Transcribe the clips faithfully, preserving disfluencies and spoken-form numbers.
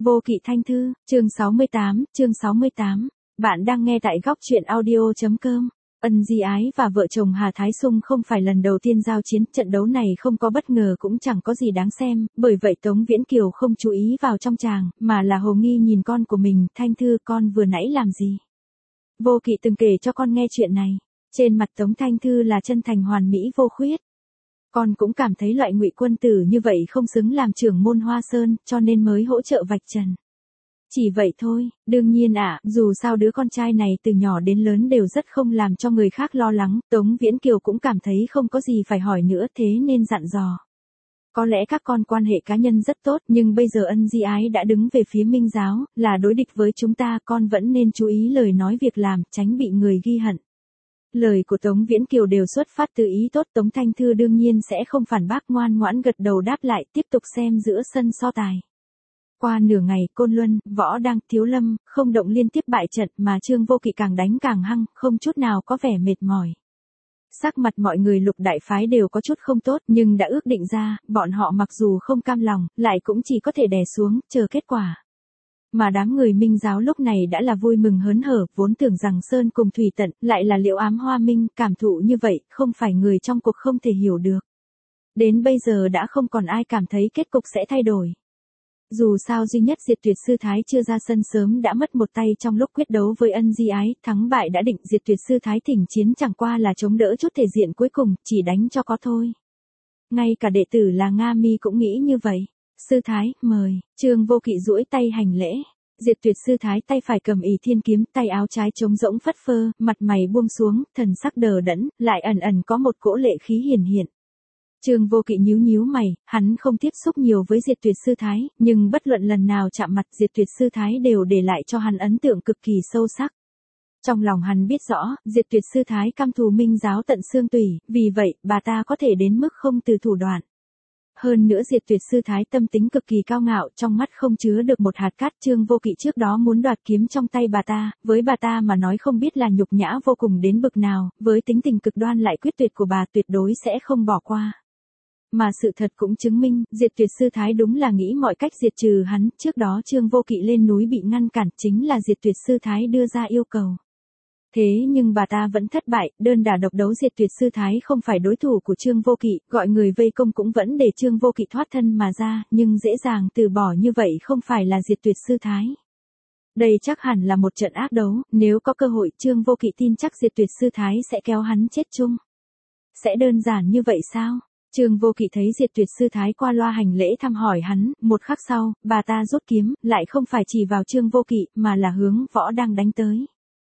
Vô Kỵ Thanh Thư, chương sáu mươi tám, chương sáu mươi tám. Bạn đang nghe tại góc truyện audio.com. Ân Di Ái và vợ chồng Hà Thái Sung không phải lần đầu tiên giao chiến, trận đấu này không có bất ngờ cũng chẳng có gì đáng xem, bởi vậy Tống Viễn Kiều không chú ý vào trong chàng, mà là hồ nghi nhìn con của mình. Thanh Thư, con vừa nãy làm gì? Vô Kỵ từng kể cho con nghe chuyện này. Trên mặt Tống Thanh Thư là chân thành hoàn mỹ vô khuyết. Con cũng cảm thấy loại Ngụy quân tử như vậy không xứng làm trưởng môn Hoa Sơn, cho nên mới hỗ trợ vạch trần. Chỉ vậy thôi, đương nhiên ạ, à, dù sao đứa con trai này từ nhỏ đến lớn đều rất không làm cho người khác lo lắng, Tống Viễn Kiều cũng cảm thấy không có gì phải hỏi nữa, thế nên dặn dò. Có lẽ các con quan hệ cá nhân rất tốt, nhưng bây giờ Ân Di Ái đã đứng về phía Minh giáo, là đối địch với chúng ta, con vẫn nên chú ý lời nói việc làm, tránh bị người ghi hận. Lời của Tống Viễn Kiều đều xuất phát từ ý tốt, Tống Thanh Thư đương nhiên sẽ không phản bác, ngoan ngoãn gật đầu đáp lại, tiếp tục xem giữa sân so tài. Qua nửa ngày, Côn Luân, Võ Đăng, Thiếu Lâm, không động liên tiếp bại trận, mà Trương Vô Kỵ càng đánh càng hăng, không chút nào có vẻ mệt mỏi. Sắc mặt mọi người Lục đại phái đều có chút không tốt, nhưng đã ước định ra, bọn họ mặc dù không cam lòng, lại cũng chỉ có thể đè xuống, chờ kết quả. Mà đám người Minh giáo lúc này đã là vui mừng hớn hở, vốn tưởng rằng Sơn cùng Thủy Tận, lại là Liễu Ám Hoa Minh, cảm thụ như vậy, không phải người trong cuộc không thể hiểu được. Đến bây giờ đã không còn ai cảm thấy kết cục sẽ thay đổi. Dù sao duy nhất Diệt Tuyệt Sư Thái chưa ra sân sớm đã mất một tay trong lúc quyết đấu với Ân Di Ái, thắng bại đã định, Diệt Tuyệt Sư Thái thỉnh chiến chẳng qua là chống đỡ chút thể diện cuối cùng, chỉ đánh cho có thôi. Ngay cả đệ tử là Nga Mi cũng nghĩ như vậy. Sư Thái, mời. Trương Vô Kỵ duỗi tay hành lễ. Diệt Tuyệt Sư Thái tay phải cầm Ỷ Thiên kiếm, tay áo trái trống rỗng phất phơ, mặt mày buông xuống, thần sắc đờ đẫn, lại ẩn ẩn có một cỗ lệ khí hiển hiện. Trương Vô Kỵ nhíu nhíu mày, hắn không tiếp xúc nhiều với Diệt Tuyệt Sư Thái, nhưng bất luận lần nào chạm mặt Diệt Tuyệt Sư Thái đều để lại cho hắn ấn tượng cực kỳ sâu sắc. Trong lòng hắn biết rõ, Diệt Tuyệt Sư Thái căm thù Minh giáo tận xương tủy, vì vậy, bà ta có thể đến mức không từ thủ đoạn. Hơn nữa Diệt Tuyệt Sư Thái tâm tính cực kỳ cao ngạo, trong mắt không chứa được một hạt cát. Trương Vô Kỵ trước đó muốn đoạt kiếm trong tay bà ta, với bà ta mà nói không biết là nhục nhã vô cùng đến bực nào, với tính tình cực đoan lại quyết tuyệt của bà tuyệt đối sẽ không bỏ qua. Mà sự thật cũng chứng minh, Diệt Tuyệt Sư Thái đúng là nghĩ mọi cách diệt trừ hắn, trước đó Trương Vô Kỵ lên núi bị ngăn cản chính là Diệt Tuyệt Sư Thái đưa ra yêu cầu. Thế nhưng bà ta vẫn thất bại, đơn đả độc đấu Diệt Tuyệt Sư Thái không phải đối thủ của Trương Vô Kỵ, gọi người vây công cũng vẫn để Trương Vô Kỵ thoát thân mà ra, nhưng dễ dàng từ bỏ như vậy không phải là Diệt Tuyệt Sư Thái. Đây chắc hẳn là một trận ác đấu, nếu có cơ hội Trương Vô Kỵ tin chắc Diệt Tuyệt Sư Thái sẽ kéo hắn chết chung. Sẽ đơn giản như vậy sao? Trương Vô Kỵ thấy Diệt Tuyệt Sư Thái qua loa hành lễ thăm hỏi hắn, một khắc sau, bà ta rút kiếm, lại không phải chỉ vào Trương Vô Kỵ, mà là hướng Võ Đăng đánh tới.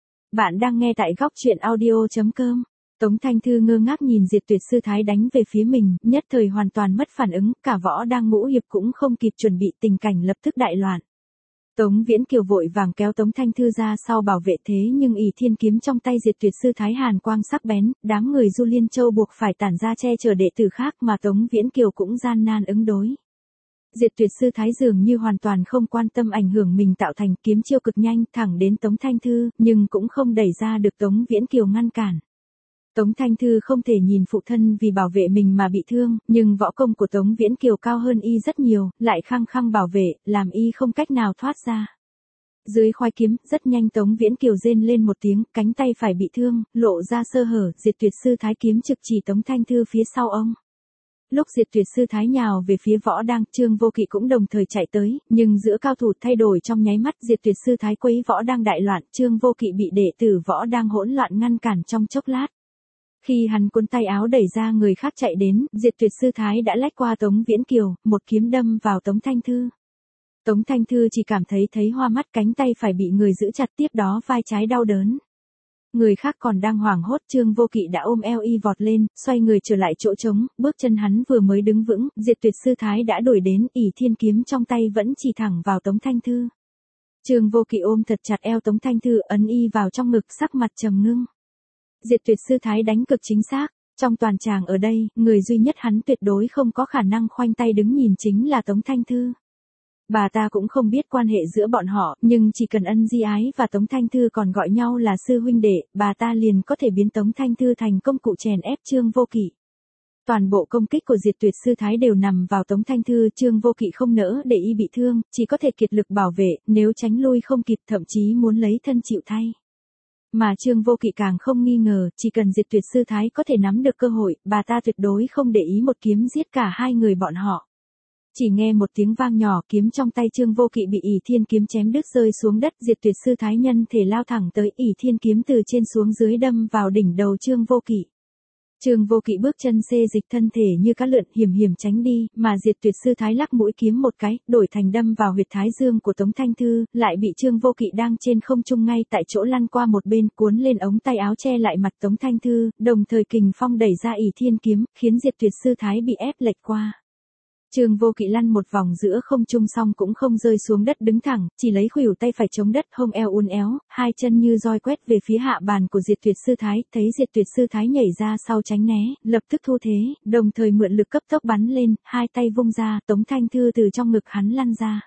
Bạn đang nghe tại góc truyện audio.com. Tống Thanh Thư ngơ ngác nhìn Diệt Tuyệt Sư Thái đánh về phía mình, nhất thời hoàn toàn mất phản ứng, cả Võ Đăng ngũ hiệp cũng không kịp chuẩn bị, tình cảnh lập tức đại loạn. Tống Viễn Kiều vội vàng kéo Tống Thanh Thư ra sau bảo vệ, thế nhưng Ỷ Thiên kiếm trong tay Diệt Tuyệt Sư Thái hàn quang sắc bén, đám người Du Liên Châu buộc phải tản ra che chở đệ tử khác, mà Tống Viễn Kiều cũng gian nan ứng đối. Diệt Tuyệt Sư Thái dường như hoàn toàn không quan tâm ảnh hưởng mình tạo thành, kiếm chiêu cực nhanh thẳng đến Tống Thanh Thư, nhưng cũng không đẩy ra được Tống Viễn Kiều ngăn cản. Tống Thanh Thư không thể nhìn phụ thân vì bảo vệ mình mà bị thương, nhưng võ công của Tống Viễn Kiều cao hơn y rất nhiều, lại khăng khăng bảo vệ, làm y không cách nào thoát ra. Dưới khoai kiếm, rất nhanh Tống Viễn Kiều rên lên một tiếng, cánh tay phải bị thương, lộ ra sơ hở, Diệt Tuyệt Sư Thái kiếm trực chỉ Tống Thanh Thư phía sau ông. Lúc Diệt Tuyệt Sư Thái nhào về phía Võ Đăng, Trương Vô Kỵ cũng đồng thời chạy tới, nhưng giữa cao thủ thay đổi trong nháy mắt, Diệt Tuyệt Sư Thái quấy Võ Đăng đại loạn, Trương Vô Kỵ bị đệ tử Võ Đăng hỗn loạn ngăn cản trong chốc lát. Khi hắn cuốn tay áo đẩy ra người khác chạy đến, Diệt Tuyệt Sư Thái đã lách qua Tống Viễn Kiều, một kiếm đâm vào Tống Thanh Thư. Tống Thanh Thư chỉ cảm thấy thấy hoa mắt, cánh tay phải bị người giữ chặt, tiếp đó vai trái đau đớn. Người khác còn đang hoảng hốt, Trương Vô Kỵ đã ôm eo y vọt lên, xoay người trở lại chỗ trống, bước chân hắn vừa mới đứng vững, Diệt Tuyệt Sư Thái đã đuổi đến, Ỷ Thiên kiếm trong tay vẫn chỉ thẳng vào Tống Thanh Thư. Trương Vô Kỵ ôm thật chặt eo Tống Thanh Thư, ấn y vào trong ngực, sắc mặt trầm ngưng. Diệt Tuyệt Sư Thái đánh cực chính xác, trong toàn tràng ở đây, người duy nhất hắn tuyệt đối không có khả năng khoanh tay đứng nhìn chính là Tống Thanh Thư. Bà ta cũng không biết quan hệ giữa bọn họ, nhưng chỉ cần Ân Di Ái và Tống Thanh Thư còn gọi nhau là sư huynh đệ, bà ta liền có thể biến Tống Thanh Thư thành công cụ chèn ép Trương Vô Kỵ. toàn bộ công kích của Diệt Tuyệt Sư Thái đều nằm vào Tống Thanh Thư, Trương Vô Kỵ không nỡ để y bị thương, chỉ có thể kiệt lực bảo vệ, nếu tránh lui không kịp thậm chí muốn lấy thân chịu thay. Mà Trương Vô Kỵ càng không nghi ngờ, chỉ cần Diệt Tuyệt Sư Thái có thể nắm được cơ hội, bà ta tuyệt đối không để ý một kiếm giết cả hai người bọn họ. Chỉ nghe một tiếng vang nhỏ, kiếm trong tay Trương Vô Kỵ bị ỷ thiên kiếm chém đứt rơi xuống đất, Diệt Tuyệt Sư Thái nhân thể lao thẳng tới, ỷ thiên kiếm từ trên xuống dưới đâm vào đỉnh đầu Trương Vô Kỵ. Trương Vô Kỵ bước chân xê dịch thân thể như cá lượn hiểm hiểm tránh đi, mà Diệt Tuyệt Sư Thái lắc mũi kiếm một cái, đổi thành đâm vào huyệt thái dương của Tống Thanh Thư, lại bị Trương Vô Kỵ đang trên không trung ngay tại chỗ lăn qua một bên, cuốn lên ống tay áo che lại mặt Tống Thanh Thư, đồng thời kình phong đẩy ra ỷ thiên kiếm, khiến Diệt Tuyệt Sư Thái bị ép lệch qua. Trương Vô Kỵ lăn một vòng giữa không trung xong cũng không rơi xuống đất đứng thẳng, chỉ lấy khuỷu tay phải chống đất, hông eo uốn éo, hai chân như roi quét về phía hạ bàn của Diệt Tuyệt Sư Thái, thấy Diệt Tuyệt Sư Thái nhảy ra sau tránh né, lập tức thu thế, đồng thời mượn lực cấp tốc bắn lên, hai tay vung ra, Tống Thanh Thư từ trong ngực hắn lăn ra.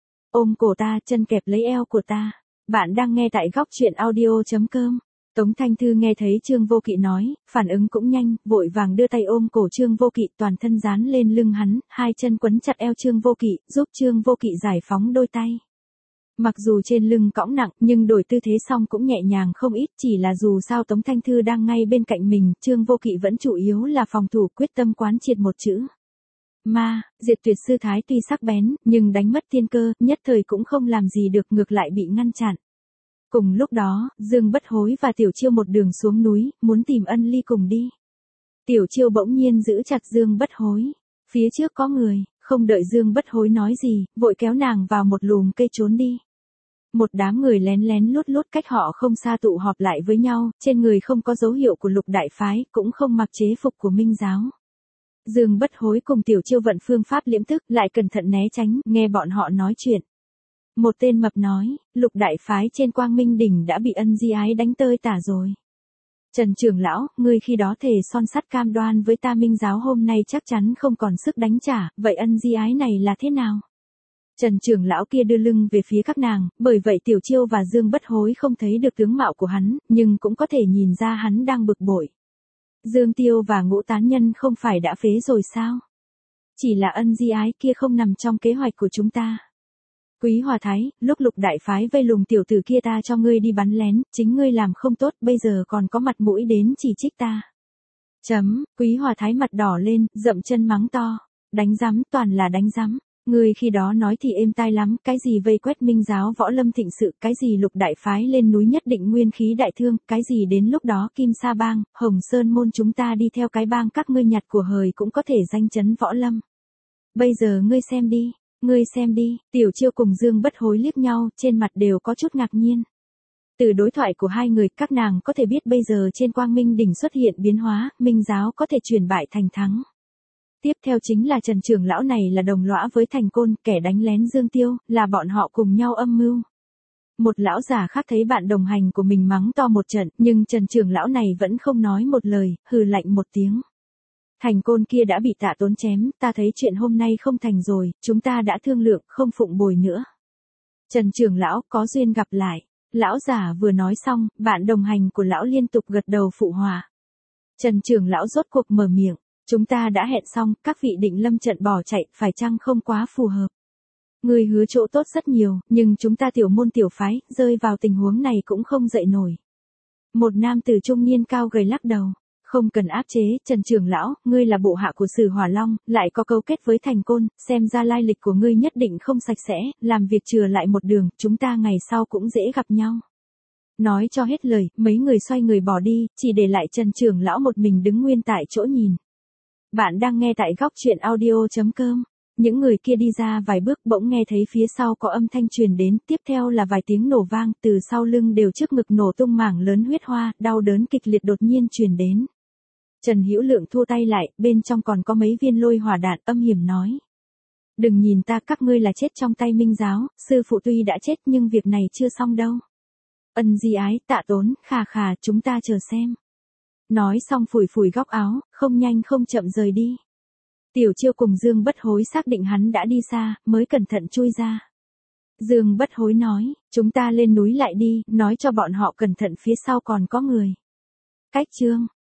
Ôm cổ ta, chân kẹp lấy eo của ta. Bạn đang nghe tại góc truyện audio chấm com. Tống Thanh Thư nghe thấy Trương Vô Kỵ nói, phản ứng cũng nhanh, vội vàng đưa tay ôm cổ Trương Vô Kỵ, toàn thân dán lên lưng hắn, hai chân quấn chặt eo Trương Vô Kỵ, giúp Trương Vô Kỵ giải phóng đôi tay. Mặc dù trên lưng cõng nặng, nhưng đổi tư thế xong cũng nhẹ nhàng không ít, chỉ là dù sao Tống Thanh Thư đang ngay bên cạnh mình, Trương Vô Kỵ vẫn chủ yếu là phòng thủ, quyết tâm quán triệt một chữ. Ma. Diệt Tuyệt Sư Thái tuy sắc bén, nhưng đánh mất tiên cơ, nhất thời cũng không làm gì được, ngược lại bị ngăn chặn. Cùng lúc đó, Dương Bất Hối và Tiểu Chiêu một đường xuống núi, muốn tìm Ân Ly cùng đi. Tiểu Chiêu bỗng nhiên giữ chặt Dương Bất Hối. Phía trước có người, không đợi Dương Bất Hối nói gì, vội kéo nàng vào một lùm cây trốn đi. Một đám người lén lén lút lút cách họ không xa tụ họp lại với nhau, trên người không có dấu hiệu của Lục Đại Phái, cũng không mặc chế phục của Minh Giáo. Dương Bất Hối cùng Tiểu Chiêu vận phương pháp liễm thức, lại cẩn thận né tránh, nghe bọn họ nói chuyện. Một tên mập nói, Lục Đại Phái trên Quang Minh Đỉnh đã bị Ân Di Ái đánh tơi tả rồi. Trần trưởng lão, ngươi khi đó thề son sắt cam đoan với ta Minh Giáo hôm nay chắc chắn không còn sức đánh trả, vậy Ân Di Ái này là thế nào? Trần trưởng lão kia đưa lưng về phía các nàng, bởi vậy Tiểu Chiêu và Dương Bất Hối không thấy được tướng mạo của hắn, nhưng cũng có thể nhìn ra hắn đang bực bội. Dương Tiêu và Ngũ Tán Nhân không phải đã phế rồi sao? Chỉ là Ân Di Ái kia không nằm trong kế hoạch của chúng ta. Quý Hòa Thái, lúc Lục Đại Phái vây lùng tiểu tử kia ta cho ngươi đi bắn lén, chính ngươi làm không tốt, bây giờ còn có mặt mũi đến chỉ trích ta. Chấm, Quý Hòa Thái mặt đỏ lên, dậm chân mắng to. Đánh rắm, toàn là đánh rắm. Ngươi khi đó nói thì êm tai lắm, cái gì vây quét Minh Giáo võ lâm thịnh sự, cái gì Lục Đại Phái lên núi nhất định nguyên khí đại thương, cái gì đến lúc đó Kim Sa Bang, Hồng Sơn Môn chúng ta đi theo cái bang các ngươi nhặt của hời cũng có thể danh chấn võ lâm. Bây giờ ngươi xem đi. Ngươi xem đi, Tiểu Chiêu cùng Dương Bất Hối liếc nhau, trên mặt đều có chút ngạc nhiên. Từ đối thoại của hai người, các nàng có thể biết bây giờ trên Quang Minh Đỉnh xuất hiện biến hóa, Minh Giáo có thể chuyển bại thành thắng. Tiếp theo chính là Trần trưởng lão này là đồng lõa với Thành Côn, kẻ đánh lén Dương Tiêu, là bọn họ cùng nhau âm mưu. Một lão già khác thấy bạn đồng hành của mình mắng to một trận, nhưng Trần trưởng lão này vẫn không nói một lời, hừ lạnh một tiếng. Thành Côn kia đã bị Tạ Tốn chém, ta thấy chuyện hôm nay không thành rồi, chúng ta đã thương lượng, không phụng bồi nữa. Trần trưởng lão, có duyên gặp lại. Lão già vừa nói xong, bạn đồng hành của lão liên tục gật đầu phụ hòa. Trần trưởng lão rốt cuộc mở miệng, chúng ta đã hẹn xong, các vị định lâm trận bỏ chạy, phải chăng không quá phù hợp. Người hứa chỗ tốt rất nhiều, nhưng chúng ta tiểu môn tiểu phái, rơi vào tình huống này cũng không dậy nổi. Một nam tử trung niên cao gầy lắc đầu. Không cần áp chế, Trần trưởng lão, ngươi là bộ hạ của Sử Hỏa Long, lại có cấu kết với Thành Côn, xem ra lai lịch của ngươi nhất định không sạch sẽ, làm việc chừa lại một đường, chúng ta ngày sau cũng dễ gặp nhau. Nói cho hết lời, mấy người xoay người bỏ đi, chỉ để lại Trần trưởng lão một mình đứng nguyên tại chỗ nhìn. Bạn đang nghe tại góc truyện audio chấm com. Những người kia đi ra vài bước bỗng nghe thấy phía sau có âm thanh truyền đến, tiếp theo là vài tiếng nổ vang, từ sau lưng đều trước ngực nổ tung mảng lớn huyết hoa, đau đớn kịch liệt đột nhiên truyền đến. Trần Hữu Lượng thua tay lại, bên trong còn có mấy viên lôi hỏa đạn, âm hiểm nói. Đừng nhìn ta, các ngươi là chết trong tay Minh Giáo, sư phụ tuy đã chết nhưng việc này chưa xong đâu. Ân Di Ái, Tạ Tốn, khà khà, chúng ta chờ xem. Nói xong phủi phủi góc áo, không nhanh không chậm rời đi. Tiểu Chiêu cùng Dương Bất Hối xác định hắn đã đi xa, mới cẩn thận chui ra. Dương Bất Hối nói, chúng ta lên núi lại đi, nói cho bọn họ cẩn thận phía sau còn có người. Cách chương